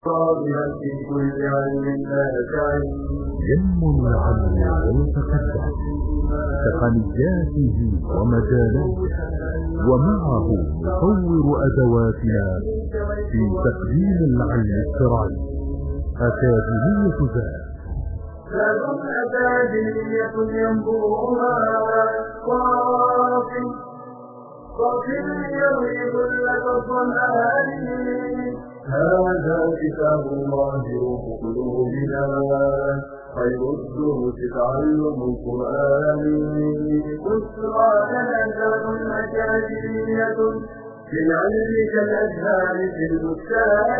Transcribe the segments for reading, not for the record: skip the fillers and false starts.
في كل علم نافع ينمو العلم ويتقدم تقنياته ومجالاته، ومعه نطور أدواتنا في تقديم العلم الشرعي. أكاديمية ذات أكاديمية ينبوها صافي يروي كل الظمآن. هذا كتاب الله روح قلوبنا، خير الدروس تعلم القرآن. بشرى لنا ذات أكاديمية في العلم كالأزهار في البستان.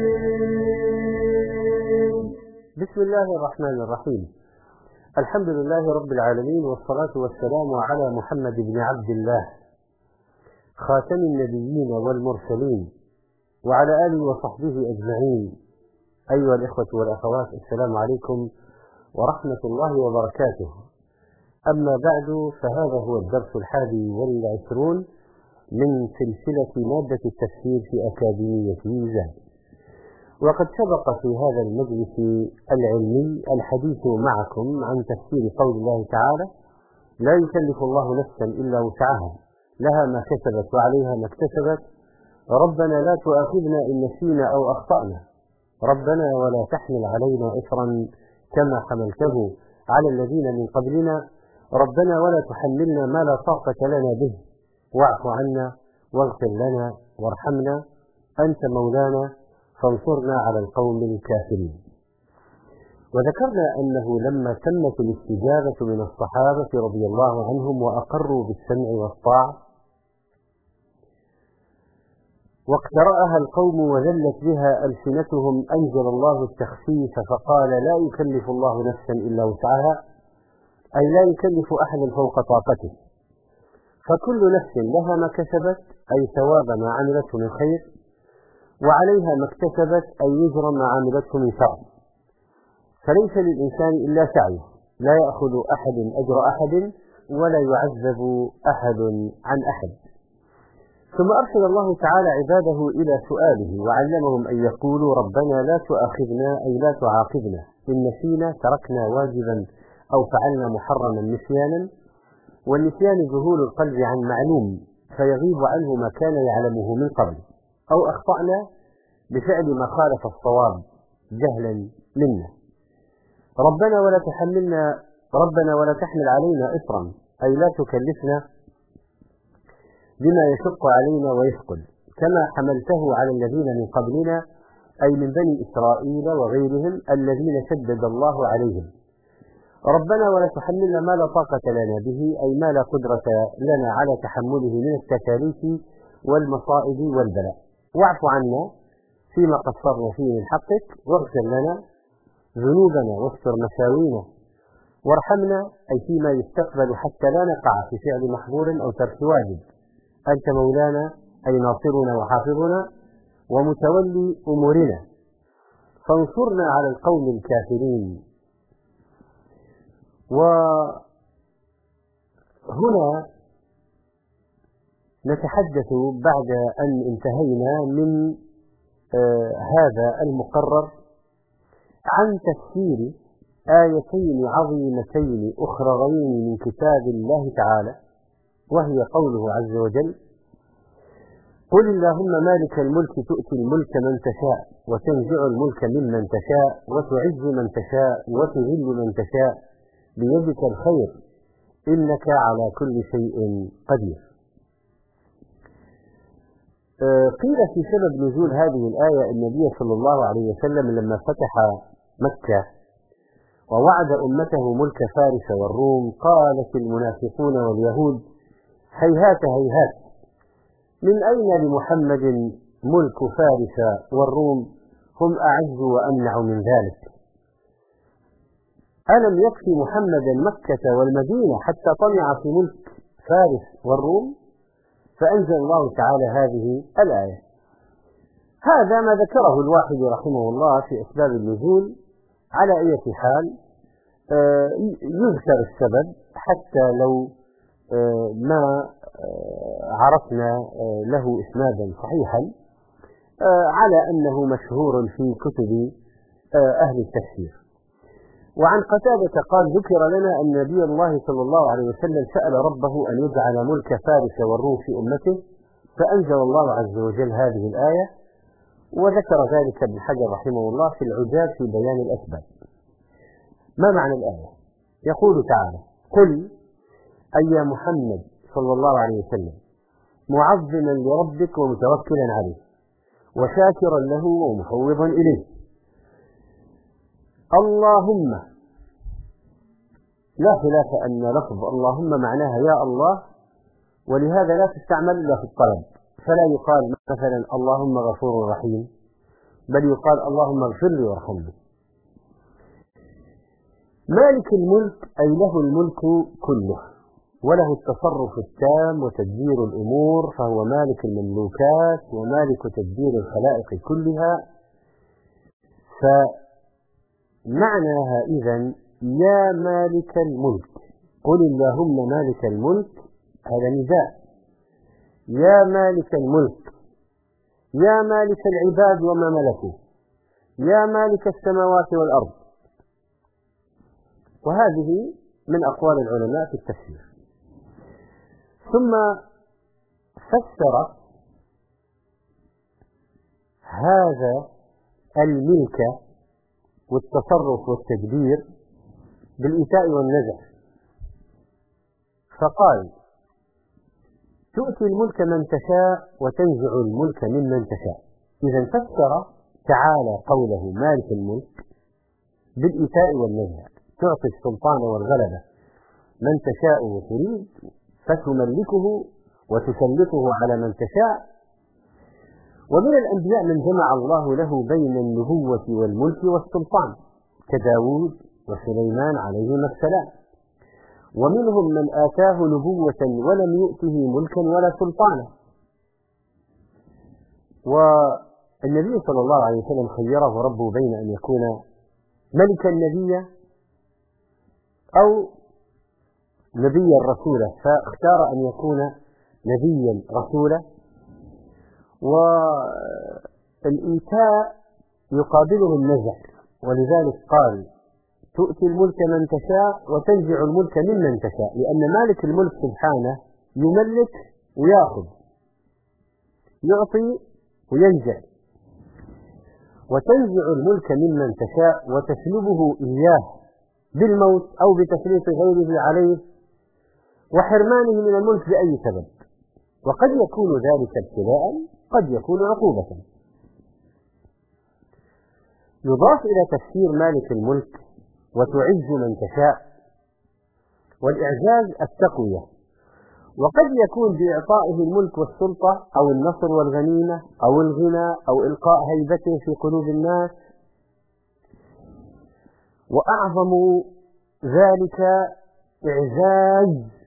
بسم الله الرحمن الرحيم. الحمد لله رب العالمين، والصلاة والسلام على محمد بن عبد الله خاتم النبيين والمرسلين، وعلى آله وصحبه أجمعين. أيها الإخوة والأخوات، السلام عليكم ورحمة الله وبركاته. أما بعد، فهذا هو الدرس 21 من سلسلة مادة التفسير في أكاديمية ميزان. وقد سبق في هذا المجلس العلمي الحديث معكم عن تفسير قول الله تعالى: لا يكلف الله نفسا إلا وسعها، لها ما كسبت وعليها ما اكتسبت، ربنا لا تؤاخذنا إن نسينا أو أخطأنا، ربنا ولا تحمل علينا إصرا كما حملته على الذين من قبلنا، ربنا ولا تحملنا ما لا طاقة لنا به، واعف عنا واغفر لنا وارحمنا، أنت مولانا فانصرنا على القوم الكافرين. وذكرنا أنه لما تمت الاستجابة من الصحابة رضي الله عنهم وأقروا بالسمع والطاعة، واقترأها القوم وذلت بها ألسنتهم، أنزل الله التخفيف فقال: لا يكلف الله نفسا إلا وسعها، أي لا يكلف أحدا فوق طاقته، فكل نفس لها ما كسبت، أي ثواب ما عملته من خير، وعليها ما اكتسبت، أي وزر ما عملته من شر، فليس للإنسان إلا سعيه، لا يأخذ أحد أجر أحد ولا يعذب أحد عن أحد. ثم أرسل الله تعالى عباده إلى سؤاله وعلمهم أن يقولوا: ربنا لا تؤاخذنا، أي لا تعاقبنا، إن نسينا، تركنا واجبا أو فعلنا محرما نسيانا، والنسيان ذهول القلب عن معلوم فيغيب عنه ما كان يعلمه من قبل، أو أخطأنا بفعل ما خالف الصواب جهلا منا. ربنا ولا تحمل علينا إصرا، أي لا تكلفنا بما يشق علينا ويثقل، كما حملته على الذين من قبلنا، أي من بني إسرائيل وغيرهم الذين شدد الله عليهم. ربنا ولا تحملنا ما لا طاقة لنا به، أي ما لا قدرة لنا على تحمله من التكاليف والمصائب والبلاء، واعف عنا فيما قصرنا فيه من حقك، واغفر لنا ذنوبنا واستر مساوينا، وارحمنا، أي فيما يستقبل حتى لا نقع في فعل محظور أو ترك واجب، أنت مولانا، أي ناصرنا وحافظنا ومتولي أمورنا، فانصرنا على القوم الكافرين. وهنا نتحدث بعد أن انتهينا من هذا المقرر عن تفسير آيتين عظيمتين أخرين من كتاب الله تعالى، وهي قوله عز وجل: قل اللهم مالك الملك تؤتي الملك من تشاء، وتنزع الملك ممن تشاء، وتعز من تشاء، وتذل من تشاء، بيدك الخير، إنك على كل شيء قدير. قيل في سبب نزول هذه الآية: النبي صلى الله عليه وسلم لما فتح مكة ووعد أمته ملك فارس والروم، قالت المنافقون واليهود: هيهات هيهات، من أين لمحمد ملك فارس والروم، هم أعز وأمنع من ذلك، ألم يكفي محمدا مكة والمدينة حتى طمع في ملك فارس والروم؟ فأنزل الله تعالى هذه الآية. هذا ما ذكره الواحد رحمه الله في أسباب النزول. على أي حال يذكر السبب حتى لو ما عرفنا له إسنادا صحيحا، على أنه مشهور في كتب أهل التفسير. وعن قتادة قال ذكر لنا أن نبي الله صلى الله عليه وسلم سأل ربه أن يجعل ملك فارس والروم في أمته، فأنزل الله عز وجل هذه الآية، وذكر ذلك ابن حجر رحمه الله في العجاب في بيان الأسباب. ما معنى الآية؟ يقول تعالى: قل أي يا محمد صلى الله عليه وسلم معظما لربك ومتوكلا عليه وشاكرا له ومفوضا إليه، اللهم، لا خلاف أن لفظ اللهم معناها يا الله، ولهذا لا تستعمل إلا في الطلب، فلا يقال مثلا اللهم غفور رحيم، بل يقال اللهم اغفر لي وارحمني. مالك الملك أي له الملك كله، وله التصرف التام وتدبير الأمور، فهو مالك المملوكات ومالك تدبير الخلائق كلها. فمعناها إذن يا مالك الملك، قل اللهم مالك الملك، هذا نداء، يا مالك الملك، يا مالك العباد وما ملكوا، يا مالك السماوات والأرض. وهذه من أقوال العلماء في التفسير. ثم فسر هذا الملك والتصرف والتدبير بالإيتاء والنزع، فقال تؤتي الملك من تشاء وتنزع الملك ممن تشاء. إذا فسر تعالى قوله مالك الملك بالإيتاء والنزع، تعطي السلطان والغلبة من تشاء وتريد فتملكه وتسلطه على من تشاء. ومن الأنبياء من جمع الله له بين النبوة والملك والسلطان كداود وسليمان عليهما السلام، ومنهم من آتاه نبوة ولم يؤته ملكا ولا سلطانا. والنبي صلى الله عليه وسلم خيره ربه بين أن يكون ملكا نبيا أو نبيا رسولا، فاختار أن يكون نبيا رسولا. والإيتاء يقابله النزع، ولذلك قال تؤتي الملك من تشاء وتنزع الملك ممن تشاء، لأن مالك الملك سبحانه يملك ويأخذ، يعطي وينزع. وتنزع الملك ممن تشاء وتسلبه إياه بالموت أو بتسليط غيره عليه وحرمانه من الملك بأي سبب، وقد يكون ذلك ابتلاء، قد يكون عقوبة. يضاف إلى تفسير مالك الملك وتعز من تشاء، والإعزاز التقوية، وقد يكون بإعطائه الملك والسلطة أو النصر والغنيمة أو الغنى أو إلقاء هيبته في قلوب الناس. وأعظم ذلك إعزاز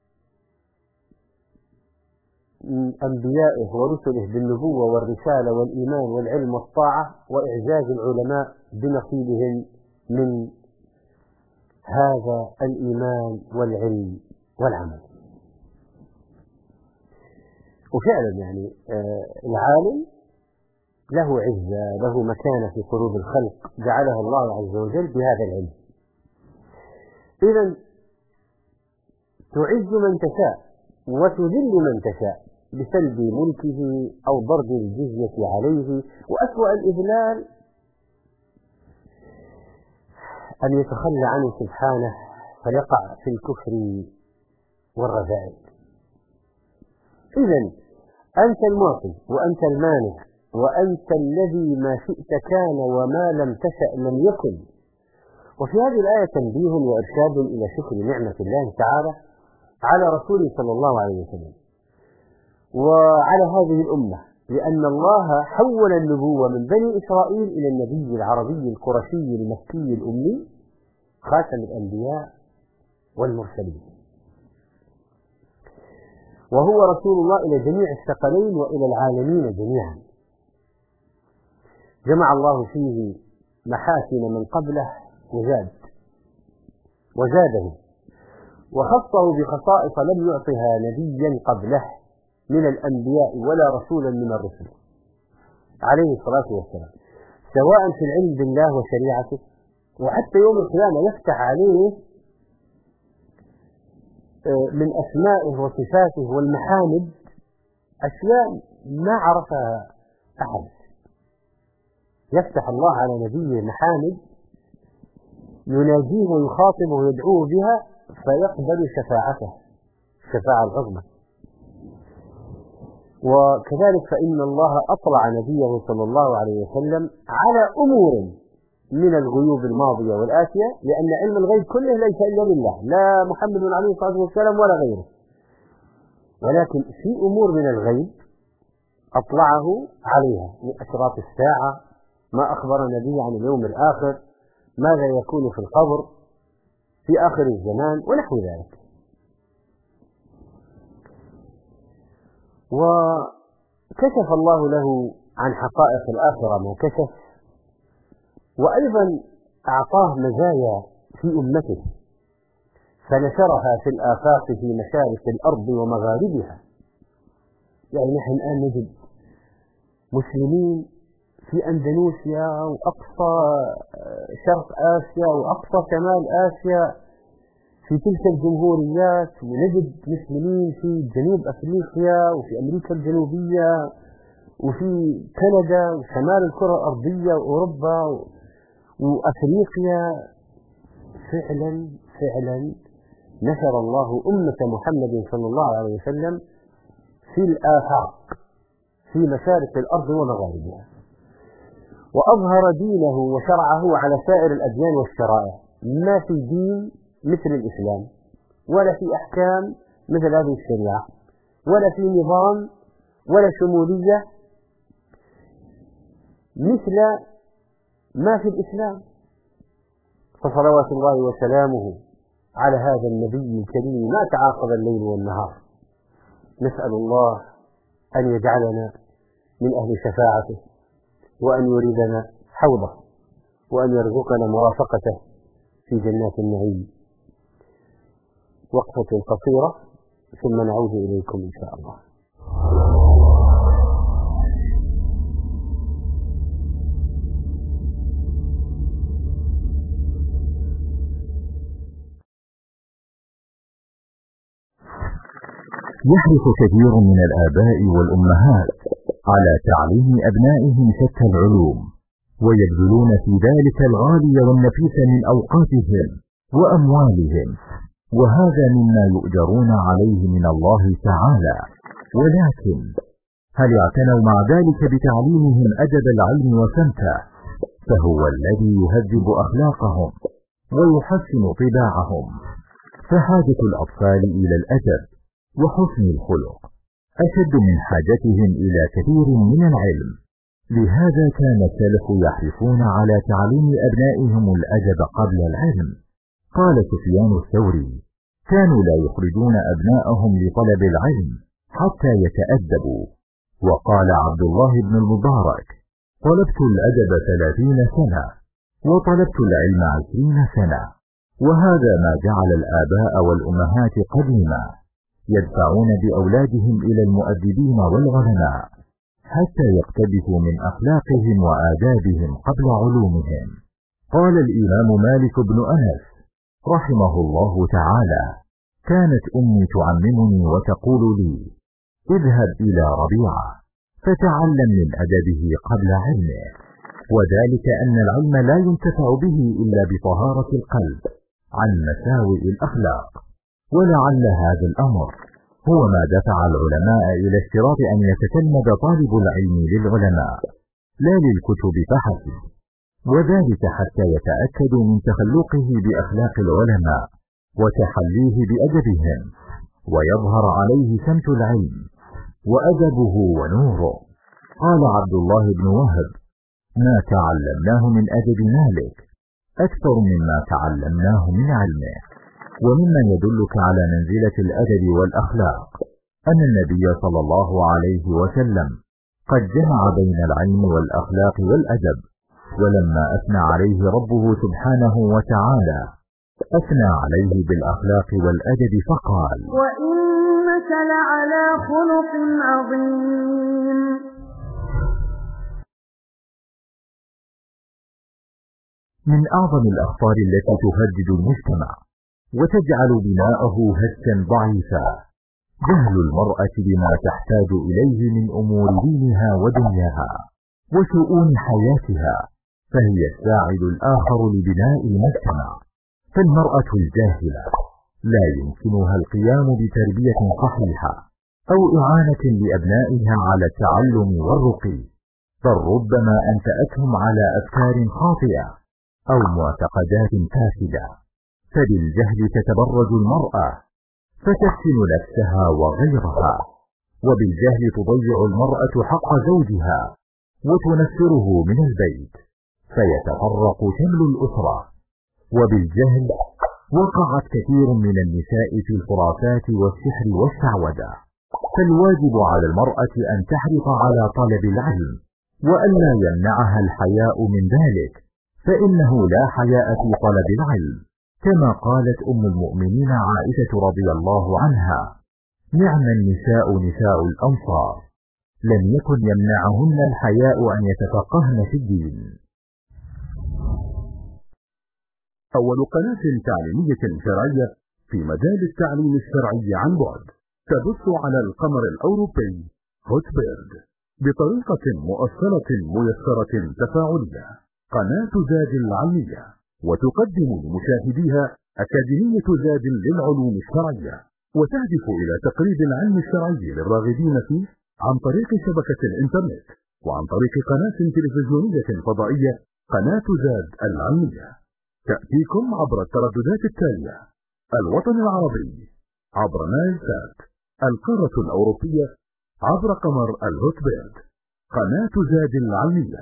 أنبيائه ورسله بالنبوة والرسالة والإيمان والعلم والطاعة، وإعزاز العلماء بنصيبهم من هذا الإيمان والعلم والعمل. وفعلا يعني العالم له عزة، له مكانة في قلوب الخلق جعلها الله عز وجل بهذا العلم. إذن تعز من تشاء وتذل من تشاء بسلب ملكه أو ضرب الجزية عليه. وأسوأ الإذلال أن يتخلى عنه سبحانه فيقع في الكفر والرذائل. إذن أنت المعطي وأنت المانع وأنت الذي ما شئت كان وما لم تشأ لم يكن. وفي هذه الآية تنبيه وإرشاد إلى شكر نعمة الله تعالى على رسوله صلى الله عليه وسلم وعلى هذه الأمة، لأن الله حول النبوة من بني إسرائيل إلى النبي العربي القرشي المكي الأمي خاتم الأنبياء والمرسلين، وهو رسول الله إلى جميع الثقلين وإلى العالمين جميعا. جمع الله فيه محاسن من قبله وزاده، وخصه بخصائص لم يعطها نبيا قبله من الأنبياء ولا رسولا من الرسل. عليه الصلاة والسلام، سواء في العلم بالله وشريعته، وحتى يوم القيامة يفتح عليه من أسمائه وصفاته والمحامد أشياء ما عرفها أحد. يفتح الله على نبيه محامد يناجيه ويخاطبه ويدعوه بها فيقبل شفاعته، الشفاعة العظمى. وكذلك فإن الله أطلع نبيه صلى الله عليه وسلم على أمور من الغيوب الماضية والآتية، لأن علم الغيب كله ليس إلا لله، لا محمد عليه الصلاة والسلام ولا غيره، ولكن في أمور من الغيب أطلعه عليها، من أشراط الساعة، ما أخبر النبي عن اليوم الآخر، ماذا يكون في القبر في آخر الزمان ونحو ذلك. وكشف الله له عن حقائق الآخرة ما كشف، وأيضا أعطاه مزايا في أمته فنشرها في الآفاق في مشارق الأرض ومغاربها. يعني نحن الآن نجد مسلمين في أندونيسيا وأقصى شرق آسيا وأقصى شمال آسيا في تلك الجمهوريات، ونجد مسلمين في جنوب أفريقيا وفي أمريكا الجنوبية وفي كندا وشمال الكرة الأرضية وأوروبا وأفريقيا. فعلا نشر الله أمة محمد صلى الله عليه وسلم في الآفاق في مشارق الأرض ومغاربها، وأظهر دينه وشرعه على سائر الأديان والشرائع. ما في دين مثل الإسلام، ولا في أحكام مثل هذه الشريعة، ولا في نظام ولا شمولية مثل ما في الإسلام. فصلوات الله وسلامه على هذا النبي الكريم ما تعاقب الليل والنهار. نسأل الله أن يجعلنا من أهل شفاعته، وأن يريدنا حوضه، وأن يرزقنا مرافقته في جنات النعيم. وقفة قصيرة ثم نعود إليكم إن شاء الله. يحرص كثير من الآباء والأمهات على تعليم أبنائهم شتى العلوم، ويبذلون في ذلك الغالي والنفيس من أوقاتهم وأموالهم، وهذا مما يؤجرون عليه من الله تعالى. ولكن هل اعتنوا مع ذلك بتعليمهم أدب العلم وسمته؟ فهو الذي يهذب أخلاقهم ويحسن طباعهم. فحاجة الأطفال إلى الأدب وحسن الخلق أشد من حاجتهم إلى كثير من العلم. لهذا كان السلف يحرصون على تعليم أبنائهم الأدب قبل العلم. قال سفيان الثوري: كانوا لا يخرجون أبناءهم لطلب العلم حتى يتأدبوا. وقال عبد الله بن المبارك: طلبت الأدب 30 سنة وطلبت العلم 20 سنة. وهذا ما جعل الآباء والأمهات قديما يدفعون بأولادهم إلى المؤدبين والعلماء حتى يقتبسوا من أخلاقهم وآدابهم قبل علومهم. قال الإمام مالك بن أنس رحمه الله تعالى: كانت أمي تعممني وتقول لي: اذهب إلى ربيعة فتعلم من أدبه قبل علمه. وذلك أن العلم لا ينتفع به إلا بطهارة القلب عن مساوئ الأخلاق. ولعل هذا الأمر هو ما دفع العلماء إلى اشتراط أن يتتلمذ طالب العلم للعلماء لا للكتب فحسب، وذلك حتى يتأكدوا من تخلقه بأخلاق العلماء وتحليه بأدبهم، ويظهر عليه سمت العلم وأدبه ونوره. قال عبد الله بن وهب: ما تعلمناه من أدب مالك أكثر مما تعلمناه من علمه. ومما يدلك على منزلة الأدب والأخلاق أن النبي صلى الله عليه وسلم قد جمع بين العلم والأخلاق والأدب. ولما أثنى عليه ربه سبحانه وتعالى أثنى عليه بالأخلاق والأدب فقال: وإنك لعلى خلق عظيم. من أعظم الأخطار التي تهدد المجتمع وتجعل بناءه هشا ضعيفا جهل المرأة بما تحتاج إليه من أمور دينها ودنياها وشؤون حياتها، فهي الساعد الآخر لبناء المجتمع. فالمرأة الجاهلة لا يمكنها القيام بتربية صحيحة أو إعانة لأبنائها على التعلم والرقي، بل ربما أنشأتهم على أفكار خاطئة أو معتقدات فاسدة. فبالجهل تتبرج المرأة فتفتن نفسها وغيرها، وبالجهل تضيع المرأة حق زوجها وتنفره من البيت فيتفرق شمل الأسرة. وبالجهل وقعت كثير من النساء في الخرافات والسحر والشعوذة. فالواجب على المرأة أن تحرص على طلب العلم وألا يمنعها الحياء من ذلك، فإنه لا حياء في طلب العلم، كما قالت أم المؤمنين عائشة رضي الله عنها: نعم النساء نساء الأنصار، لم يكن يمنعهن الحياء أن يتفقهن في الدين. أول قناة تعليمية شرعية في مجال التعليم الشرعي عن بعد تبث على القمر الأوروبي هوتبيرد بطريقة مؤصلة ميسرة تفاعلية، قناة زاد العلمية، وتقدم لمشاهديها أكاديمية زاد للعلوم الشرعية، وتهدف إلى تقريب العلم الشرعي للراغبين فيه عن طريق شبكة الإنترنت وعن طريق قناة تلفزيونية فضائية قناة زاد العلمية. تأتيكم عبر الترددات التالية: الوطن العربي عبر نايل سات، القارة الأوروبية عبر قمر الهوتبيرد، قناة زاد العلمية.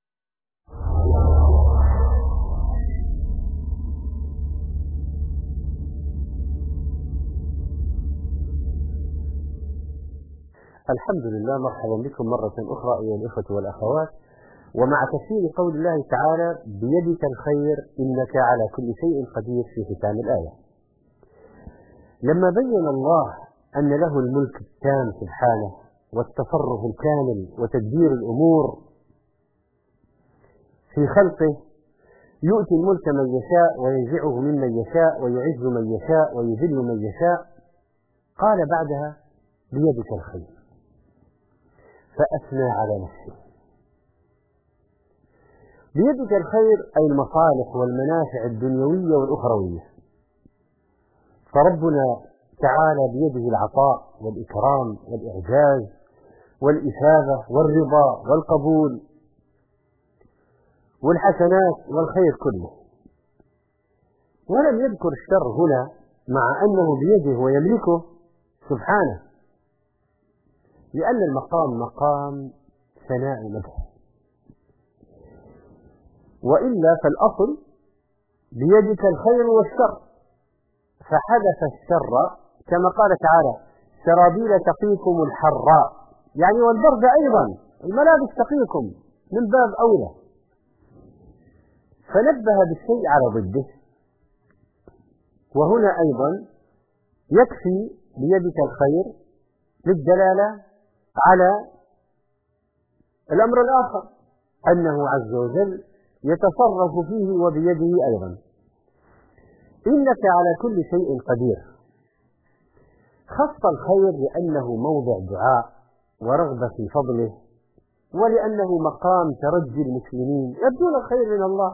الحمد لله، مرحبا بكم مرة أخرى أيها الإخوة والأخوات، ومع تفسير قول الله تعالى: بيدك الخير إنك على كل شيء قدير، في ختام الآية. لما بين الله أن له الملك التام سبحانه والتصرف الكامل وتدبير الأمور في خلقه، يؤتي الملك من يشاء وينزعه ممن يشاء ويعز من يشاء ويذل من يشاء، قال بعدها: بيدك الخير، فأثنى على نفسه. بيدك الخير أي المصالح والمنافع الدنيوية والأخروية، فربنا تعالى بيده العطاء والإكرام والإعجاز والإثابة والرضا والقبول والحسنات والخير كله، ولم يذكر الشر هنا مع أنه بيده ويملكه سبحانه، لأن المقام مقام ثناء ومدح، وإلا فالأصل بيدك الخير والشر، فحدث الشر كما قال تعالى: سرابيل تقيكم الحراء، يعني والبرد أيضا، الملابس تقيكم من باب أولى، فنبه بالشيء على ضده. وهنا أيضا يكفي بيدك الخير للدلالة على الأمر الآخر، أنه عز وجل يتصرف فيه وبيده أيضا. إنك على كل شيء قدير، خص الخير لأنه موضع دعاء ورغبة في فضله، ولأنه مقام ترجي المسلمين يبدون الخير من الله.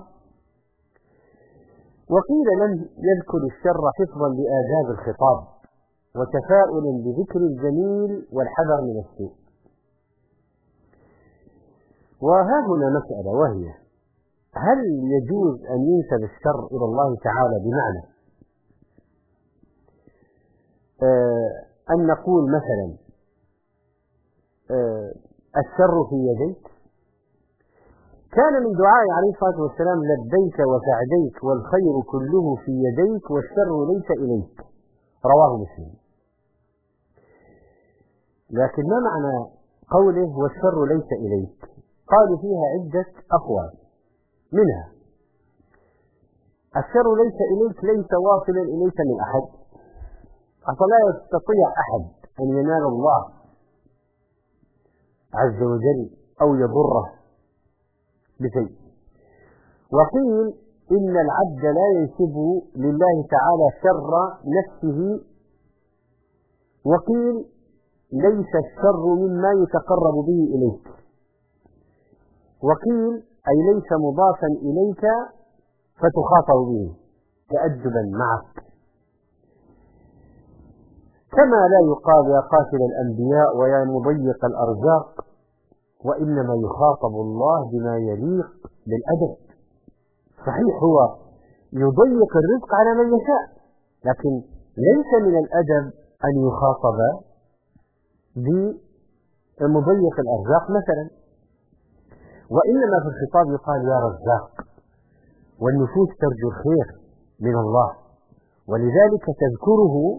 وقيل لم يذكر الشر حفظا لآداب الخطاب وتفاؤلا بذكر الجميل والحذر من السوء. وها هنا مسألة، وهي: هل يجوز أن ينسب الشر إلى الله تعالى بمعنى أن نقول مثلا الشر في يديك؟ كان من دعاء عليه الصلاة والسلام: لبيك وسعديك والخير كله في يديك والشر ليس إليك، رواه مسلم. لكن ما معنى قوله والشر ليس إليك؟ قالوا فيها عدة أقوال، منها: الشر ليس إليك ليس واصلا إليك من أحد، أصلا لا يستطيع أحد أن ينال الله عز وجل أو يضره بشيء. وقيل إن العبد لا ينسب لله تعالى شر نفسه، وقيل ليس الشر مما يتقرب به إليك، وقيل أي ليس مضافا إليك فتخاطب به تأدبا معك، كما لا يقال يا قاتل الأنبياء ويا مضيق الأرزاق، وإنما يخاطب الله بما يليق بالأدب. صحيح هو يضيق الرزق على من يشاء، لكن ليس من الأدب أن يخاطب بمضيق الأرزاق مثلا، وإنما في الخطاب يقال يا رزاق، والنفوس ترجو الخير من الله، ولذلك تذكره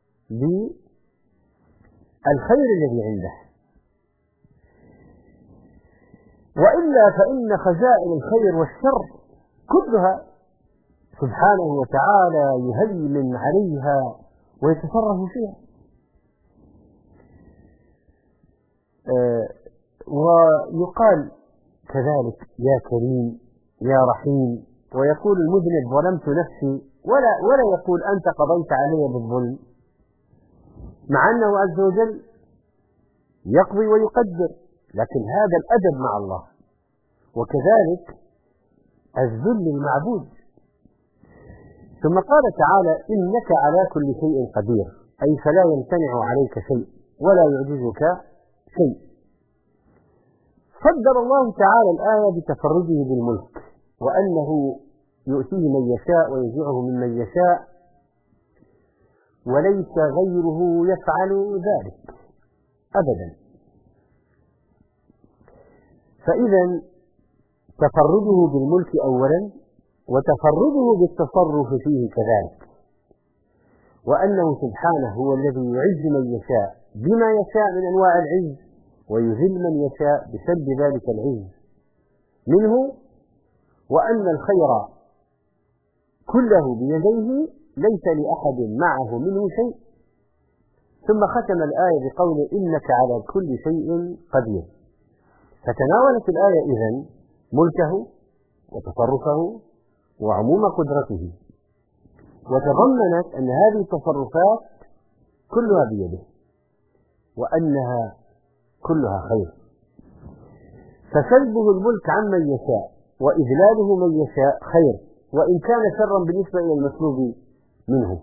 بالخير الذي عنده. وإلا فإن خزائن الخير والشر كلها سبحانه وتعالى يهيمن عليها ويتصرف فيها. ويقال كذلك يا كريم يا رحيم، ويقول المذنب ظلمت نفسي، ولا يقول أنت قضيت علي بالظلم، مع أنه عز وجل يقضي ويقدر، لكن هذا الأدب مع الله. وكذلك الذل المعبود. ثم قال تعالى إنك على كل شيء قدير، أي فلا يمتنع عليك شيء ولا يعجزك شيء. صدر الله تعالى الآية بتفرده بالملك، وأنه يؤتيه من يشاء وينزعه ممن يشاء، وليس غيره يفعل ذلك أبدا. فإذا تفرده بالملك أولا، وتفرده بالتصرف فيه كذلك، وأنه سبحانه هو الذي يعز من يشاء بما يشاء من أنواع العز، ويذل من يشاء بسبب ذلك العز منه، وأن الخير كله بيديه ليس لأحد معه منه شيء. ثم ختم الآية بقوله إنك على كل شيء قدير. فتناولت الآية إذن ملكه وتصرفه وعموم قدرته، وتضمنت أن هذه التصرفات كلها بيده، وأنها كلها خير. فسلبه الملك عمن يشاء وإذلاله من يشاء خير، وإن كان شرا بالنسبة إلى المسلوب منه.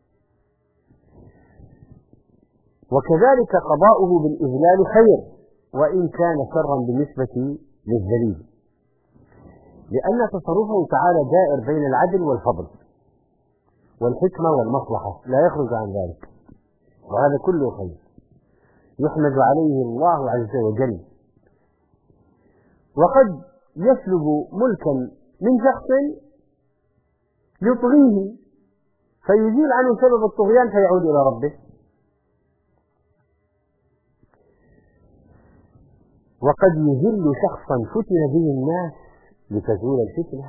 وكذلك قضاؤه بالإذلال خير، وإن كان شرا بالنسبة للذليل، لأن تصرفه تعالى دائر بين العدل والفضل والحكمة والمصلحة، لا يخرج عن ذلك، وهذا كله خير يحمد عليه الله عز وجل. وقد يسلب ملكا من شخص يطغيه فيزيل عنه سبب الطغيان فيعود إلى ربه، وقد يذل شخصا فتن به الناس لتزول الفتنة.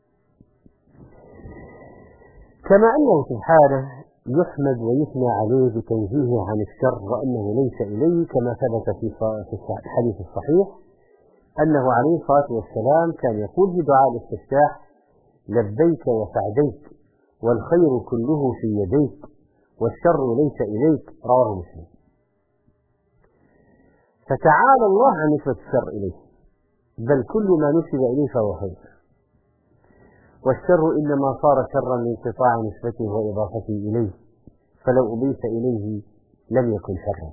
كما أنه سبحانه يحمد ويثنى عليه بتنزيهه عن الشر وأنه ليس إليه، كما ثبت في الحديث الصحيح أنه عليه الصلاة والسلام كان يقول في دعاء الاستفتاح لبيك وسعديك والخير كله في يديك والشر ليس إليك، رواه مسلم. فتعالى الله عن نسبة الشر إليه، بل كل ما نسب إليه فهو خير، والشر إنما صار شرا لانقطاع نسبته وإضافته إليه، فلو أضيف إليه لم يكن شرا.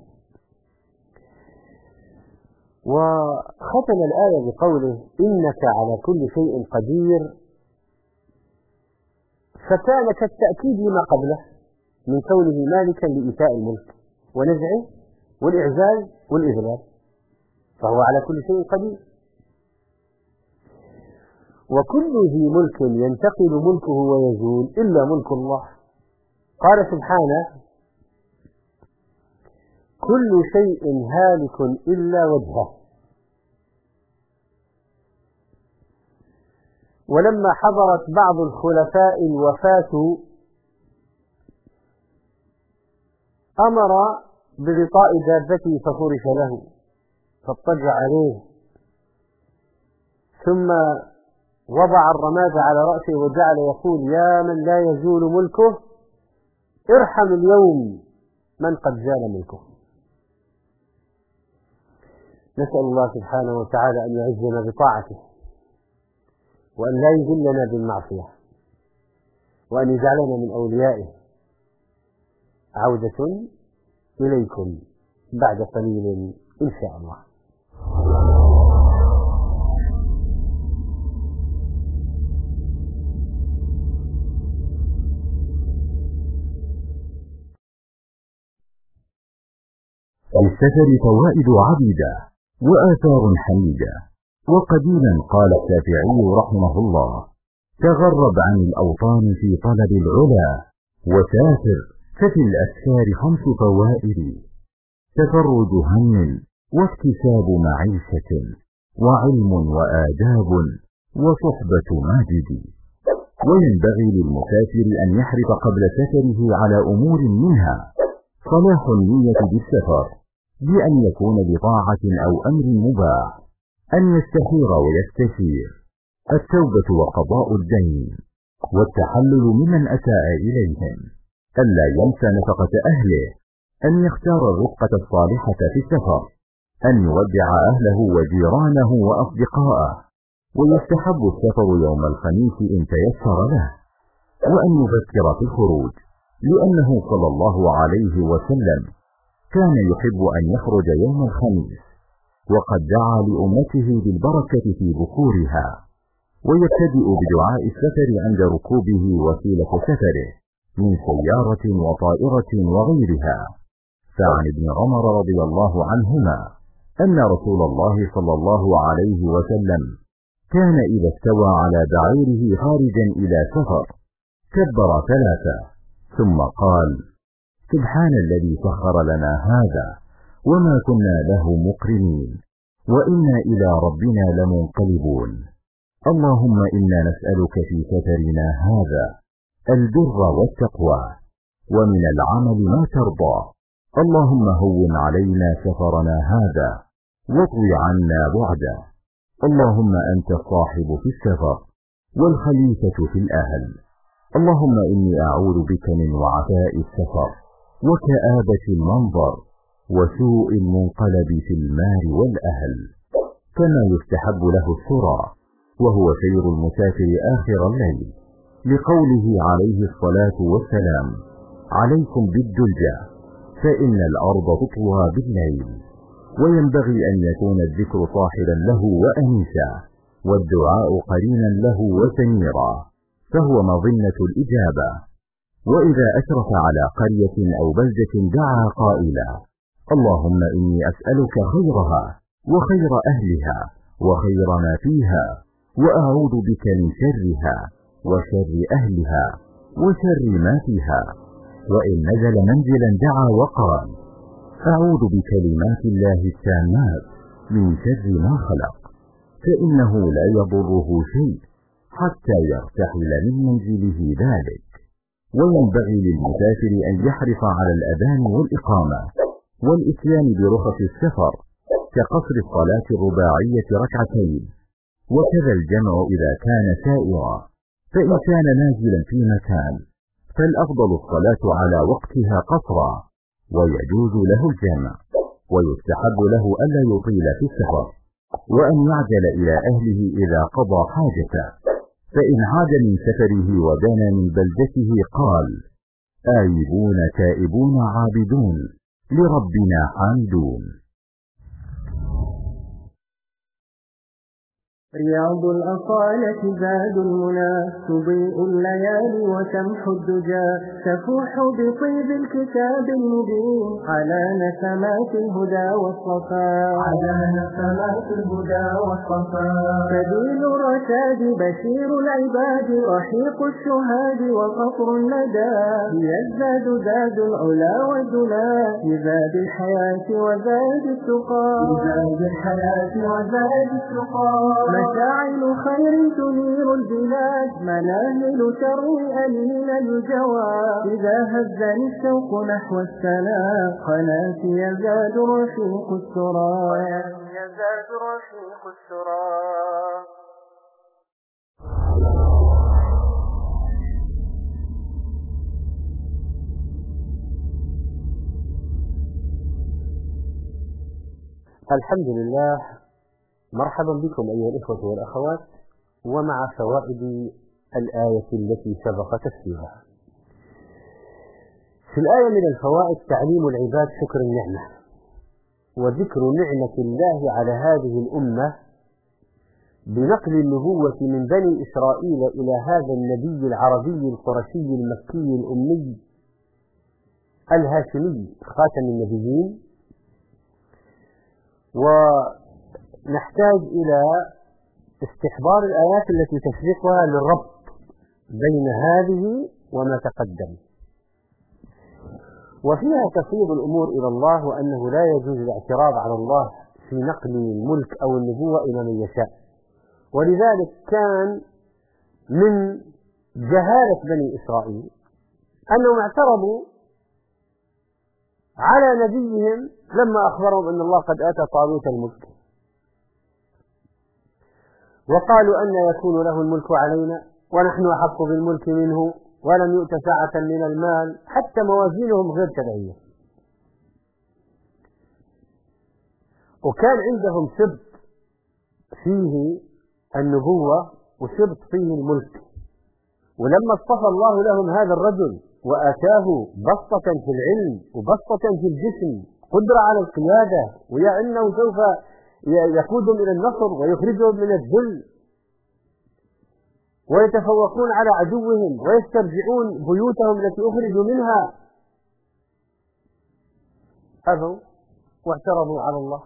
وختم الآية بقوله إنك على كل شيء قدير، فكان كالتأكيد لما قبله من كونه مالكا لإيتاء الملك ونزعه والإعزاز والإذلال، فهو على كل شيء قدير. وكل ذي ملك ينتقل ملكه ويزول إلا ملك الله. قال سبحانه كل شيء هالك إلا وجهه. ولما حضرت بعض الخلفاء الوفاة أمر بغطاء دابته ففرش له، فاضطجع عليه، ثم وضع الرماد على رأسه وجعل يقول: يا من لا يزول ملكه، ارحم اليوم من قد زال ملكه. نسأل الله سبحانه وتعالى أن يعزنا بطاعته، وأن لا يذلنا بالمعصية، وأن يجعلنا من أوليائه. عودة إليكم بعد قليل إن شاء الله. للسفر فوائد عديدة وآثار حميدة. وقديما قال الشافعي رحمه الله: تغرب عن الأوطان في طلب العلا، وسافر ففي الأسفار 5 فوائد: تفرج هم، واكتساب معيشة، وعلم وآداب، وصحبة ماجد. وينبغي للمسافر أن يحرص قبل سفره على أمور منها: صلاح النية بالسفر بأن يكون بطاعة أو أمر مباح، أن يستخير ويستشير، التوبة وقضاء الدين، والتحلل ممن أساء إليهم، ألا ينسى نفقة أهله، أن يختار الرفقة الصالحة في السفر، أن يودع أهله وجيرانه وأصدقاءه. ويستحب السفر يوم الخميس إن تيسر له، وأن يفكر في الخروج، لأنه صلى الله عليه وسلم كان يحب أن يخرج يوم الخميس، وقد دعا لأمته بالبركة في بكورها. ويبتدئ بدعاء السفر عند ركوبه وسيلة سفره من سيارة وطائرة وغيرها. فعن ابن عمر رضي الله عنهما أن رسول الله صلى الله عليه وسلم كان إذا استوى على بعيره خارجا إلى سفر كبر 3 ثم قال: سبحان الذي سخر لنا هذا وما كنا له مقرنين وإنا إلى ربنا لمنقلبون. اللهم إنا نسألك في سفرنا هذا البر والتقوى، ومن العمل ما ترضى. اللهم هون علينا سفرنا هذا واطوي عنا بعده. اللهم أنت الصاحب في السفر والخليفة في الأهل. اللهم إني أعوذ بك من وعثاء السفر وكآبة المنظر وسوء المنقلب في المال والأهل. كما يستحب له السرى، وهو سير المسافر آخر الليل، لقوله عليه الصلاة والسلام: عليكم بالدلجة فإن الأرض تطوى بالليل. وينبغي أن يكون الذكر صاحبا له وأنيسا، والدعاء قرينا له وسميرا، فهو مظنة الإجابة. وإذا أشرف على قرية أو بلدة دعا قائلا: اللهم إني أسألك خيرها وخير أهلها وخير ما فيها، وأعوذ بك من شرها وشر أهلها وشر ما فيها. وإن نزل منزلا دعا وقال: أعوذ بكلمات الله التامات من شر ما خلق، فإنه لا يضره شيء حتى يرتحل من منزله ذلك. وينبغي للمسافر أن يحرص على الأذان والإقامة والإتيان برخص السفر، كقصر الصلاة الرباعية 2 وكذا الجمع إذا كان سائرا. فإن كان نازلا في مكان فالأفضل الصلاة على وقتها قصرا، ويجوز له الجمع. ويستحب له ألا يطيل في السفر، وأن يعجل إلى أهله إذا قضى حاجته. فإن عاد من سفره ودنا من بلدته قال: آيبون تائبون عابدون لربنا حامدون. رياض الأصالة زاد المنى، تضيء الليالي وتمحو الدجى، تفوح بطيب الكتاب المبين على نسمات الهدى والصفاء، سبيل الرشاد بشير العباد، رحيق الشهاد وقطر الندى، يزداد زاد العلا والدنا، بزاد الحياة وزاد التقى، مشاعل خير تنير البلاد، مناهل تروي أنين الجواد، إذا هزني الشوق نحو السلام، قناتي يزداد رفيق السرى. الحمد لله. مرحبا بكم أيها الإخوة والأخوات، ومع فوائد الآية التي سبق تفسيرها. في الآية من الفوائد تعليم العباد شكر النعمة، وذكر نعمة الله على هذه الأمة بنقل النبوة من بني إسرائيل إلى هذا النبي العربي القرشي المكي الأمي الهاشمي خاتم النبيين. ونحتاج إلى استحضار الآيات التي تسبقها للربط بين هذه وما تقدم، وفيها تفويض الأمور إلى الله، وأنه لا يجوز الاعتراض على الله في نقل الملك أو النبوة إلى من يشاء. ولذلك كان من جهالة بني إسرائيل أنهم اعترضوا على نبيهم لما أخبرهم أن الله قد آتى طالوت الملك، وقالوا أن يكون له الملك علينا ونحن أحق بالملك منه ولم يؤت ساعة من المال، حتى موازينهم غير تبعية. وكان عندهم سبط فيه النبوة وسبط فيه الملك، ولما اصطفى الله لهم هذا الرجل وآتاه بسطة في العلم وبسطة في الجسم، قدرة على القيادة، وأنه سوف يقودهم إلى النصر ويخرجهم من الذل ويتفوقون على عدوهم ويسترجعون بيوتهم التي أخرجوا منها، أبوا واعترضوا على الله.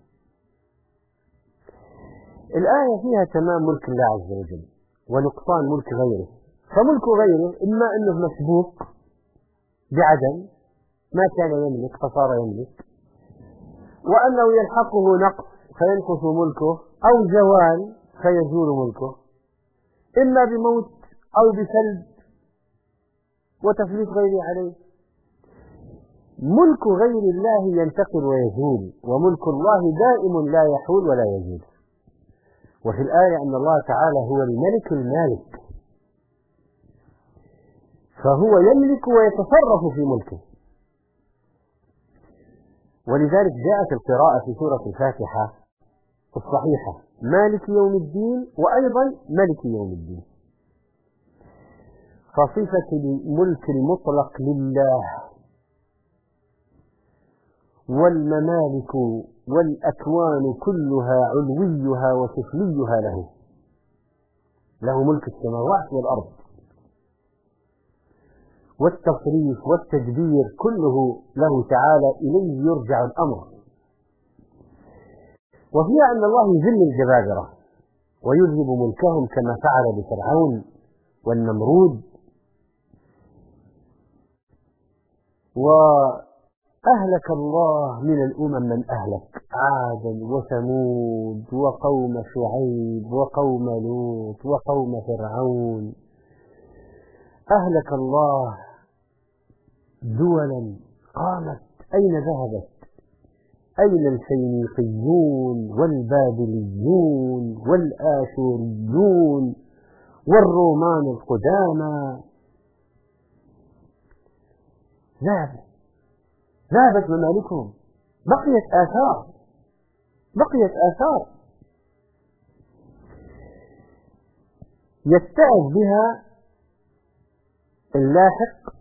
الآية فيها تمام ملك الله عز وجل ونقصان ملك غيره. فملك غيره إما أنه مسبوق بعدم، ما كان يملك فصار يملك، وأنه يلحقه نقص فينقص ملكه، أو زوال فيزول ملكه، إما بموت أو بسلب وتسليط غيره عليه. ملك غير الله ينتقل ويزول، وملك الله دائم لا يحول ولا يزول. وفي الآية أن الله تعالى هو الملك المالك، فهو يملك ويتصرف في ملكه. ولذلك جاءت القراءة في سورة الفاتحة الصحيحة مالك يوم الدين، وأيضا ملك يوم الدين. فصفة الملك المطلق لله، والممالك والأكوان كلها علويها وسفليها له ملك السماوات والأرض، والتصريف والتدبير كله له تعالى، إليه يرجع الأمر. وفيها أن الله يذل الجبابرة ويذهب ملكهم كما فعل بفرعون والنمرود. وأهلك الله من الأمم من أهلك، عادا وثمود وقوم شعيب وقوم لوط وقوم فرعون. أهلك الله دولا قامت، أين ذهبت؟ أين الفينيقيون والبابليون والآشوريون والرومان القدامى؟ ذهبت ممالكهم، بقيت آثار يتعظ بها اللاحق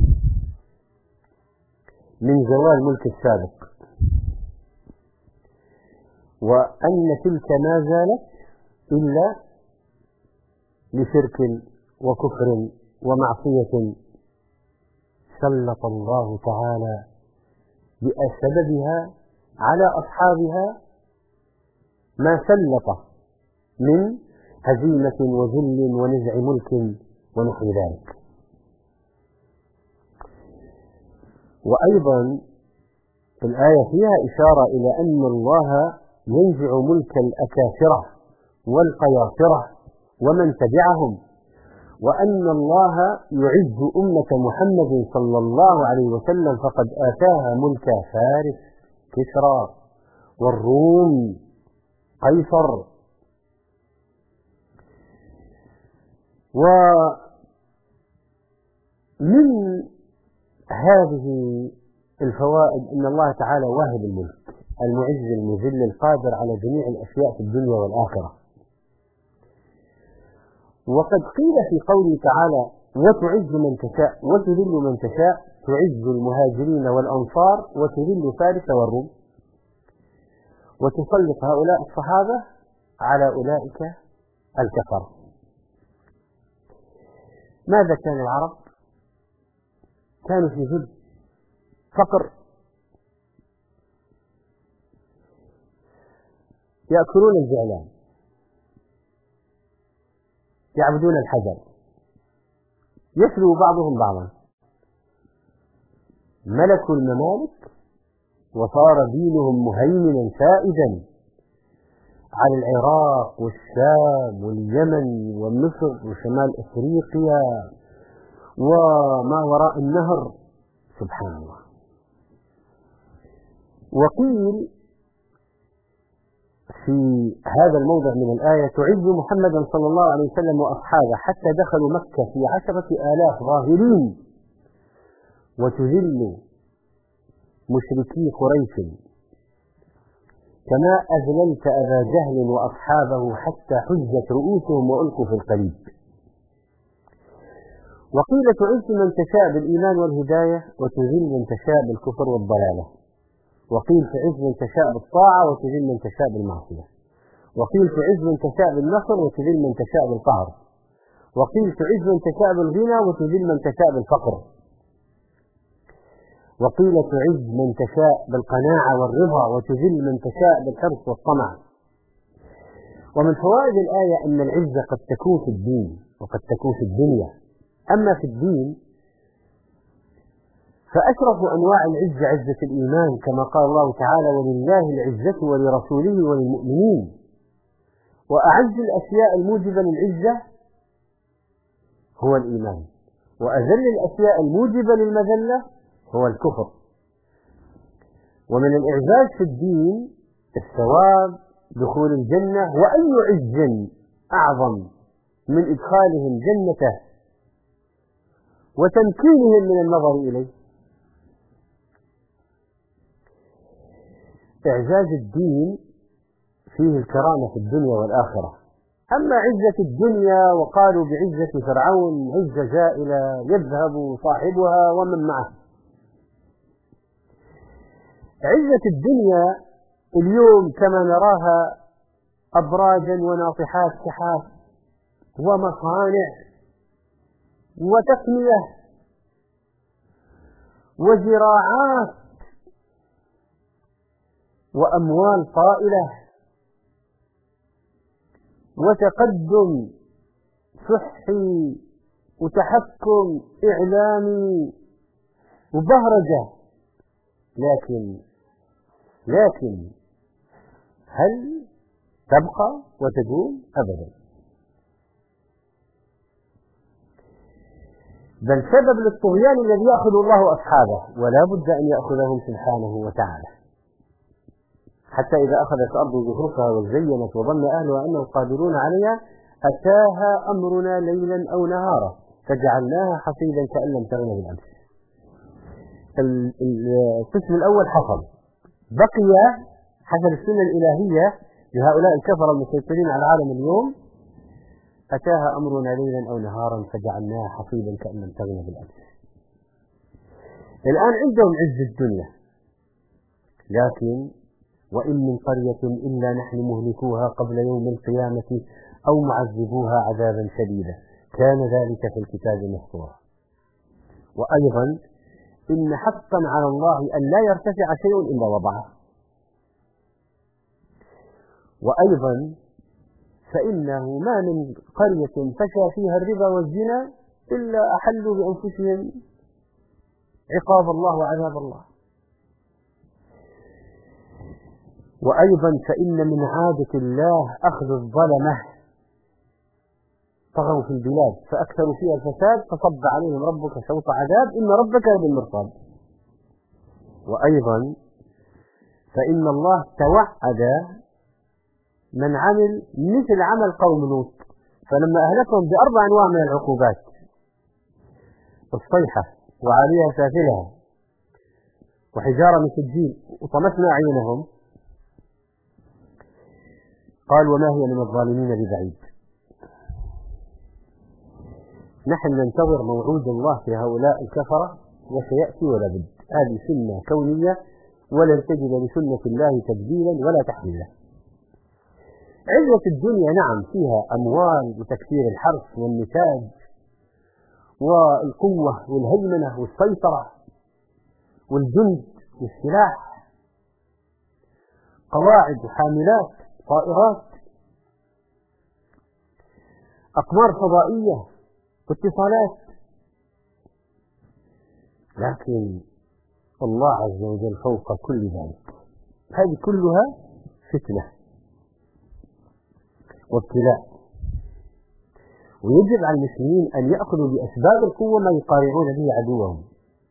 من زوال ملك السابق، وأن تلك ما زالت إلا لشرك وكفر ومعصية سلط الله تعالى بسببها على أصحابها ما سلط من هزيمة وذل ونزع ملك ونحو ذلك. وأيضا الآية فيها إشارة إلى أن الله ينزع ملك الأكافرة والقياصرة ومن تبعهم، وأن الله يعز أمة محمد صلى الله عليه وسلم، فقد آتاها ملك فارس كسرى والروم قيصر. ومن هذه الفوائد أن الله تعالى واهب الملك، المعز المذل القادر على جميع الأشياء في الدنيا والآخرة. وقد قيل في قوله تعالى وتعز من تشاء وتذل من تشاء، تعز المهاجرين والأنصار وتذل فارس والروم، وتسلط هؤلاء الصحابة على أولئك الكفرة. ماذا كان العرب؟ كانوا في ذل، فقر، يأكلون الجعلان، يعبدون الحجر، يسلو بعضهم بعضا، ملكوا الممالك وصار دينهم مهيمنا سائدا على العراق والشام واليمن ومصر وشمال أفريقيا وما وراء النهر. سبحان الله. وقيل في هذا الموضع من الآية تعز محمدا صلى الله عليه وسلم وأصحابه حتى دخلوا مكة في 10,000 ظاهرين، وتذل مشركي قريش كما أذللت أبا جهل وأصحابه حتى حجت رؤوسهم وألقوا في القليب. وقيل تعز من تشاء بالإيمان والهداية وتذل من تشاء بالكفر والضلالة. وقيل تعز من تشاء بالطاعة وتذل من تشاء بالمعصية. وقيل تعز من تشاء بالنصر وتذل من تشاء بالقهر. وقيل تعز من تشاء بالغنى وتذل من تشاء بالفقر. وقيل تعز من تشاء بالقناعة والرضا وتذل من تشاء بالحرص والطمع. ومن فوائد الآية أن العزة قد تكون في الدين وقد تكون في الدنيا. أما في الدين فأشرف أنواع العزة عزة الإيمان، كما قال الله تعالى ولله العزة ولرسوله وللمؤمنين. وأعز الأشياء الموجبة للعزة هو الإيمان، وأذل الأشياء الموجبة للمذلة هو الكفر. ومن الإعزاز في الدين الثواب، دخول الجنة، وأي عز أعظم من إدخالهم جنته وتمكينهم من النظر إليه. إعزاز الدين فيه الكرامة في الدنيا والآخرة. أما عزة الدنيا وقالوا بعزة فرعون عزة زائلة يذهب صاحبها ومن معه. عزة الدنيا اليوم كما نراها أبراجا وناطحات سحاب ومصانع وتقنية وزراعات وأموال طائلة وتقدم صحي وتحكم إعلامي وبهرجة. لكن هل تبقى وتدوم؟ أبدا. بل سبب للطغيان الذي يأخذ الله أصحابه، ولا بد أن يأخذهم سبحانه وتعالى. حتى إذا أخذت الأرض زخرفها وزينت وظن أهلها أنهم قادرون عليها أتاها أمرنا ليلا أو نهارا فجعلناها حصيدا كأن لم تغن بالأمس. القسم الأول حصل، بقي حسب السنة الإلهية لهؤلاء الكفر المسيطرين على العالم اليوم أتاها أمرنا ليلا أو نهارا فجعلناها حصيدا كأن لم تغن بالأمس. الآن عندهم عز الدنيا، لكن وإن من قرية إلا نحن مهلكوها قبل يوم القيامة أو معذبوها عذابا شديدا كان ذلك في الكتاب مسطورا. وأيضا إن حقا على الله أن لا يرتفع شيء إلا وضعه. وأيضا فإنه ما من قرية فشى فيها الربا والزنا إلا أحلوا بأنفسهم عقاب الله وعذاب الله. وأيضا فإن من عادة الله أخذ الظلمة، طغوا في البلاد فأكثروا فيها الفساد فصب عليهم ربك سوط عذاب إن ربك بالمرصاد. وأيضا فإن الله توعد من عمل مثل عمل قوم لوط فلما أهلكهم ب4 أنواع من العقوبات: الصيحة وعاليها سافلها وحجارة من سجيل وطمسنا أعينهم قال وما هي من الظالمين ببعيد. نحن ننتظر موعود الله في هؤلاء الكفرة وسيأتي ولا بد. هذه سنة كونية ولن تجد لسنة الله تبديلا ولا تحويلا. عزة الدنيا نعم فيها أموال وتكثير الحرث والنتاج والقوة والهيمنة والسيطرة والجند والسلاح، قواعد وحاملات، طائرات، أقمار فضائية واتصالات، لكن الله عز وجل فوق كل ذلك. هذه كلها فتنة وابتلاء، ويجب على المسلمين أن يأخذوا بأسباب القوة ما يقارعون به عدوهم،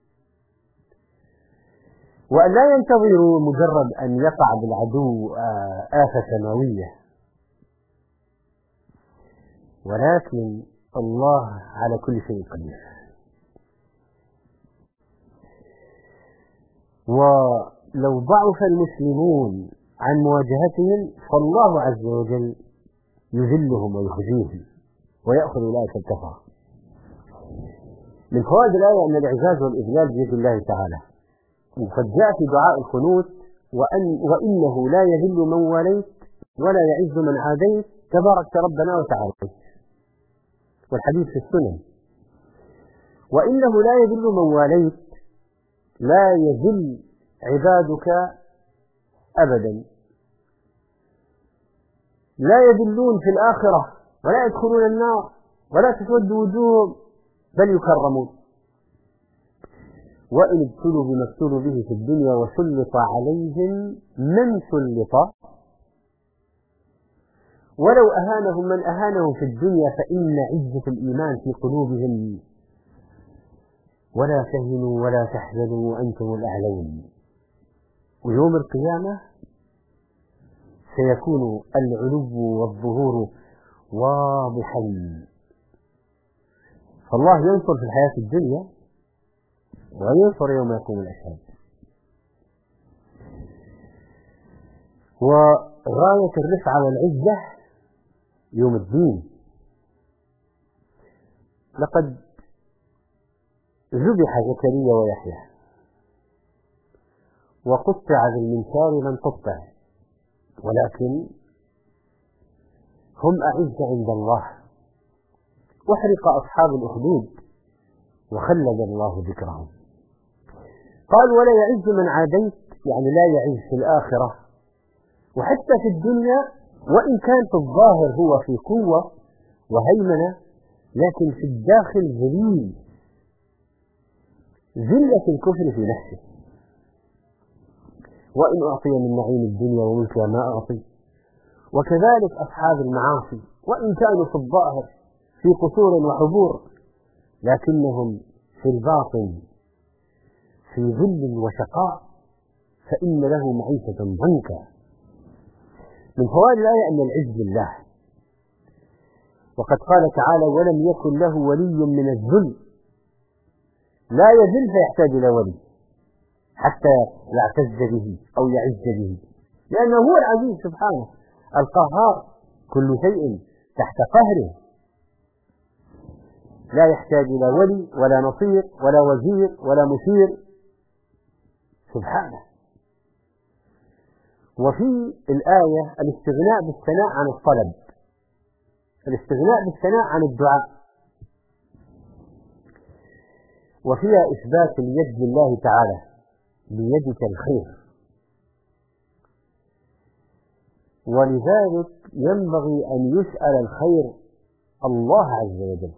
وأن لا ينتظروا مجرد أن يقع بالعدو آفة سماوية، ولكن الله على كل شيء قدير. ولو ضعف المسلمون عن مواجهتهم فالله عز وجل يذلهم ويخزيهم ويأخذ أولئك الكفرة. من فوائد الآية أن الإعزاز والإذلال بيد الله تعالى، وقد جاء في دعاء القنوت وإنه لا يذل من واليت ولا يعز من عاديت تبارك ربنا وتعالى، والحديث في السنن. وإنه لا يذل من واليت، لا يذل عبادك أبدا، لا يذلون في الآخرة ولا يدخلون النار ولا تسود وجوههم بل يكرمون. وإن ابتلوا بما ابتلوا به في الدنيا وسلط عليهم من سلط، ولو أهانهم من أهانهم في الدنيا فإن عزة الإيمان في قلوبهم، ولا تهنوا ولا تحزنوا وأنتم الأعلون. ويوم القيامة سيكون العلو والظهور واضحا، فالله ينصر في الحياة الدنيا وينصر يوم يقوم الأشهاد. وغاية الرفعة والعزة يوم الدين. لقد ذبح زكريا ويحيى وقطع بالمنشار لم تقطع، ولكن هم أعز عند الله. وحرق أصحاب الأخدود وخلد الله ذكرهم. قال ولا يعز من عاديت، يعني لا يعز في الآخرة وحتى في الدنيا، وإن كان في الظاهر هو في قوة وهيمنة، لكن في الداخل ذليل، ذلة الكفر في نفسه. وإن أعطي من نعيم الدنيا وملكها ما أعطي. وكذلك أصحاب المعاصي وإن كانوا في الظاهر في قصور وحبور، لكنهم في الباطن في ذل وشقاء، فإن له معيشة ضنكا. من فوائد الآية أن العز لله، وقد قال تعالى ولم يكن له ولي من الذل، لا يذل فيحتاج إلى ولي حتى يعتز به أو يعز به، لأنه هو العزيز سبحانه القهار، كل شيء تحت قهره، لا يحتاج إلى ولي ولا نصير ولا وزير ولا مشير سبحانه. وفي الآية الاستغناء بالثناء عن الطلب، الاستغناء بالثناء عن الدعاء، وفيها إثبات اليد لله تعالى، بيدك الخير. ولذلك ينبغي أن يسأل الخير الله عز وجل.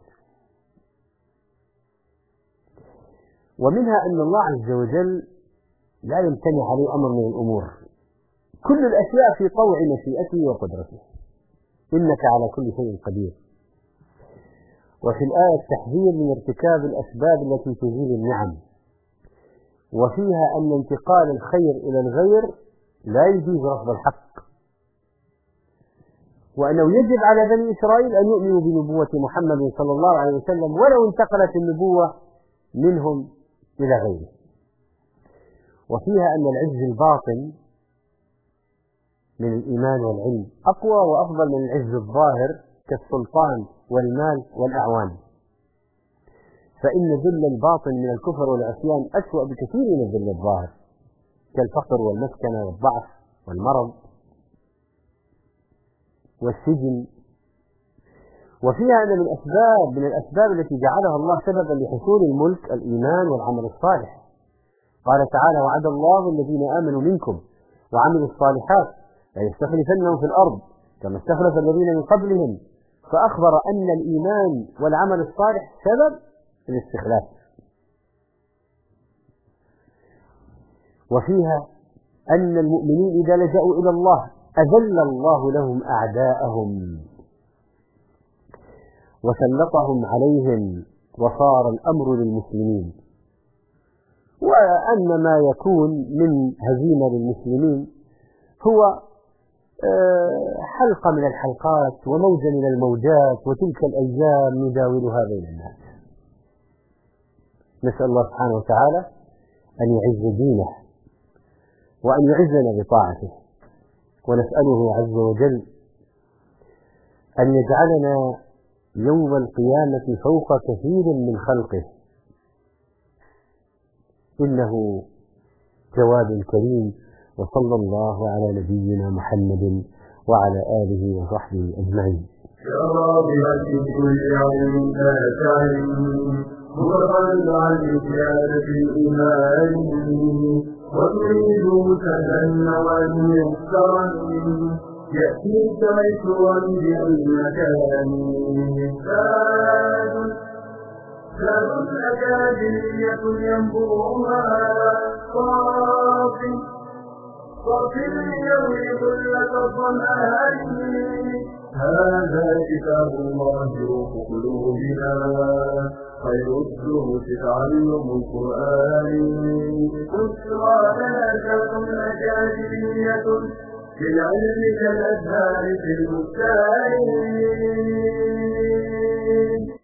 ومنها أن الله عز وجل لا يمتنع عليه أمر من الأمور، كل الأشياء في طوع مشيئته وقدرته، إنك على كل شيء قدير. وفي الآية التحذير من ارتكاب الأسباب التي تزيل النعم، وفيها أن انتقال الخير إلى الغير لا يجوز رفض الحق، وأنه يجب على بني إسرائيل أن يؤمنوا بنبوة محمد صلى الله عليه وسلم ولو انتقلت النبوة منهم إلى غيره. وفيها أن العز الباطن من الإيمان والعلم أقوى وأفضل من العز الظاهر كالسلطان والمال والأعوان، فإن ذل الباطن من الكفر والعصيان أسوأ بكثير من الذل الظاهر كالفقر والمسكنة والضعف والمرض والسجن. وفيها أن من الأسباب التي جعلها الله سببا لحصول الملك الإيمان والعمل الصالح. قال تعالى: وعد الله الذين آمنوا منكم وعملوا الصالحات ليستخلفنهم في الأرض كما استخلف الذين من قبلهم، فأخبر أن الإيمان والعمل الصالح سبب الاستخلاف. وفيها أن المؤمنين إذا لجأوا إلى الله أذل الله لهم أعداءهم وسلطهم عليهم وصار الأمر للمسلمين، وأن ما يكون من هزيمة للمسلمين هو حلقة من الحلقات وموجة من الموجات، وتلك الأيام نداولها بين الناس. نسأل الله سبحانه وتعالى أن يعز دينه وأن يعزنا بطاعته، ونسأله عز وجل أن يجعلنا يوم القيامة فوق كثير من خلقه، إنه جواد كريم. وصلى الله على نبينا محمد وعلى آله وصحبه أجمعين. يا رابعة كل يوم لا تعلم هو قلب عن زيادة الإيمان، وتريد تدنوا ميسرا يأتيك ميسورا بالمكان. زاد أكاديمية ينبوها صافي اليوم ظلة الظمآن. هذا كتاب الله روح قلوبنا، خير الدروس تعلم القرآن. بشرى لنا أكاديمية للعلم كالأزهار في البستان.